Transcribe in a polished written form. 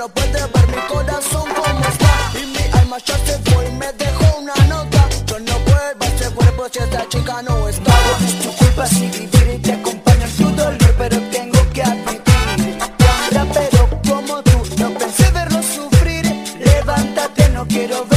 no puede ver mi corazón como está. Y mi alma ya se fue y me dejó una nota. Yo no vuelvo a ese cuerpo si esta chica no está. No es tu culpa si vivir y te acompaño en tu dolor, pero tengo que admitir que a un rapero como tú no pensé verlo sufrir. Levántate, no quiero ver